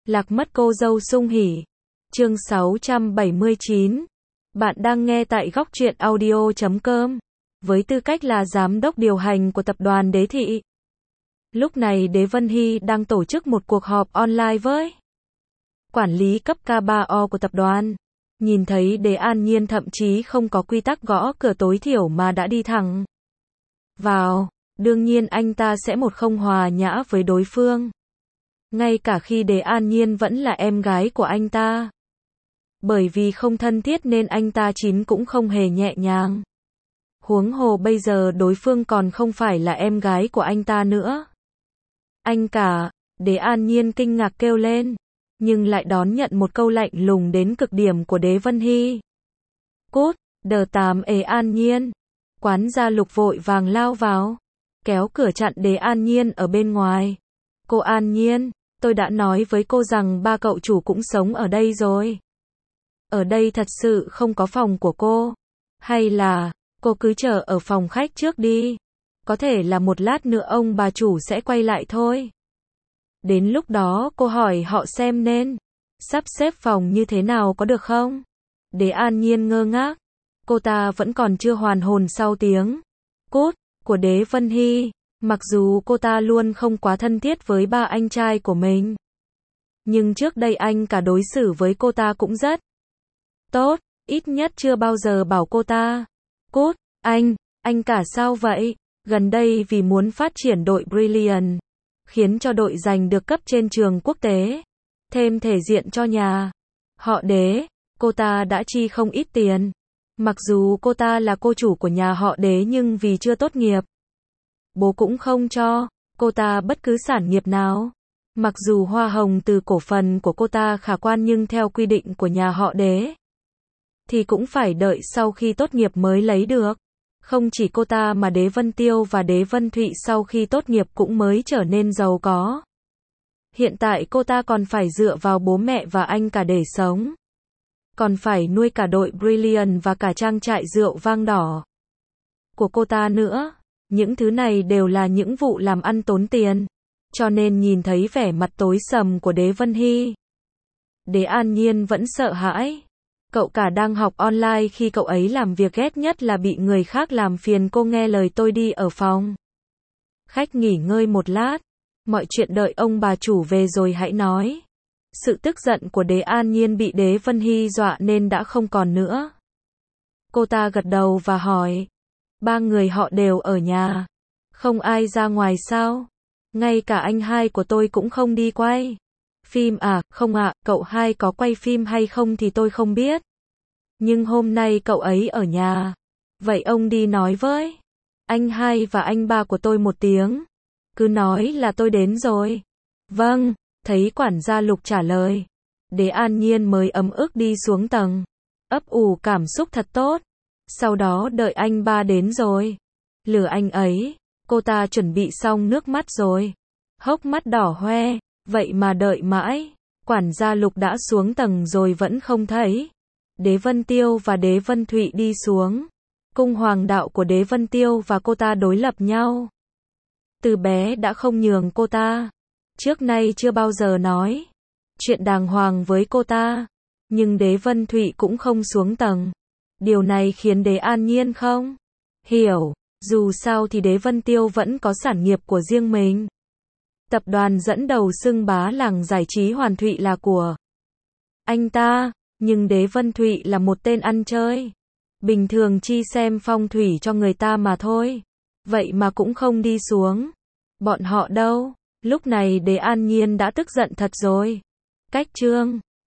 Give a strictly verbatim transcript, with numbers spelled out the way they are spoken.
Lạc mất cô dâu sung hỉ. Chương sáu trăm bảy mươi chín. Bạn đang nghe tại góc truyện audio chấm com. Với tư cách là giám đốc điều hành của tập đoàn Đế Thị. Lúc này Đế Vân Hy đang tổ chức một cuộc họp online với quản lý cấp K ba O của tập đoàn. Nhìn thấy Đế An Nhiên thậm chí không có quy tắc gõ cửa tối thiểu mà đã đi thẳng vào. Đương nhiên anh ta sẽ một không hòa nhã với đối phương. Ngay cả khi Đế An Nhiên vẫn là em gái của anh ta. Bởi vì không thân thiết nên anh ta chín cũng không hề nhẹ nhàng. Huống hồ bây giờ đối phương còn không phải là em gái của anh ta nữa. Anh cả, Đế An Nhiên kinh ngạc kêu lên. Nhưng lại đón nhận một câu lạnh lùng đến cực điểm của Đế Vân Hy. Cút, đờ tám ế An Nhiên. Quán gia Lục vội vàng lao vào. Kéo cửa chặn Đế An Nhiên ở bên ngoài. Cô An Nhiên, tôi đã nói với cô rằng ba cậu chủ cũng sống ở đây rồi. Ở đây thật sự không có phòng của cô. Hay là, cô cứ chờ ở phòng khách trước đi. Có thể là một lát nữa ông bà chủ sẽ quay lại thôi. Đến lúc đó cô hỏi họ xem nên sắp xếp phòng như thế nào có được không? Đế An Nhiên ngơ ngác. Cô ta vẫn còn chưa hoàn hồn sau tiếng cút của Đế Vân Hy. Mặc dù cô ta luôn không quá thân thiết với ba anh trai của mình. Nhưng trước đây anh cả đối xử với cô ta cũng rất tốt. Ít nhất chưa bao giờ bảo cô ta cút. Anh, anh cả sao vậy? Gần đây vì muốn phát triển đội Brilliant, khiến cho đội giành được cấp trên trường quốc tế, thêm thể diện cho nhà họ Đế, cô ta đã chi không ít tiền. Mặc dù cô ta là cô chủ của nhà họ Đế nhưng vì chưa tốt nghiệp, bố cũng không cho cô ta bất cứ sản nghiệp nào. Mặc dù hoa hồng từ cổ phần của cô ta khả quan nhưng theo quy định của nhà họ Đế thì cũng phải đợi sau khi tốt nghiệp mới lấy được. Không chỉ cô ta mà Đế Vân Tiêu và Đế Vân Thụy sau khi tốt nghiệp cũng mới trở nên giàu có. Hiện tại cô ta còn phải dựa vào bố mẹ và anh cả để sống. Còn phải nuôi cả đội Brilliant và cả trang trại rượu vang đỏ của cô ta nữa. Những thứ này đều là những vụ làm ăn tốn tiền. Cho nên nhìn thấy vẻ mặt tối sầm của Đế Vân Hy, Đế An Nhiên vẫn sợ hãi. Cậu cả đang học online khi cậu ấy làm việc ghét nhất là bị người khác làm phiền. Cô nghe lời tôi đi ở phòng khách nghỉ ngơi một lát. Mọi chuyện đợi ông bà chủ về rồi hãy nói. Sự tức giận của Đế An Nhiên bị Đế Vân Hy dọa nên đã không còn nữa. Cô ta gật đầu và hỏi. Ba người họ đều ở nhà. Không ai ra ngoài sao? Ngay cả anh hai của tôi cũng không đi quay phim à? Không ạ, cậu hai có quay phim hay không thì tôi không biết. Nhưng hôm nay cậu ấy ở nhà. Vậy ông đi nói với anh hai và anh ba của tôi một tiếng. Cứ nói là tôi đến rồi. Vâng, thấy quản gia Lục trả lời. Đế An Nhiên mới ấm ức đi xuống tầng. Ấp ủ cảm xúc thật tốt. Sau đó đợi anh ba đến rồi. Lừa anh ấy. Cô ta chuẩn bị xong nước mắt rồi. Hốc mắt đỏ hoe. Vậy mà đợi mãi. Quản gia Lục đã xuống tầng rồi vẫn không thấy. Đế Vân Tiêu và Đế Vân Thụy đi xuống. Cung hoàng đạo của Đế Vân Tiêu và cô ta đối lập nhau. Từ bé đã không nhường cô ta. Trước nay chưa bao giờ nói chuyện đàng hoàng với cô ta. Nhưng Đế Vân Thụy cũng không xuống tầng. Điều này khiến Đế An Nhiên không hiểu. Dù sao thì Đế Vân Tiêu vẫn có sản nghiệp của riêng mình. Tập đoàn dẫn đầu xưng bá làng giải trí Hoàn Thụy là của anh ta. Nhưng Đế Vân Thụy là một tên ăn chơi. Bình thường chi xem phong thủy cho người ta mà thôi. Vậy mà cũng không đi xuống. Bọn họ đâu? Lúc này Đế An Nhiên đã tức giận thật rồi. Cách chương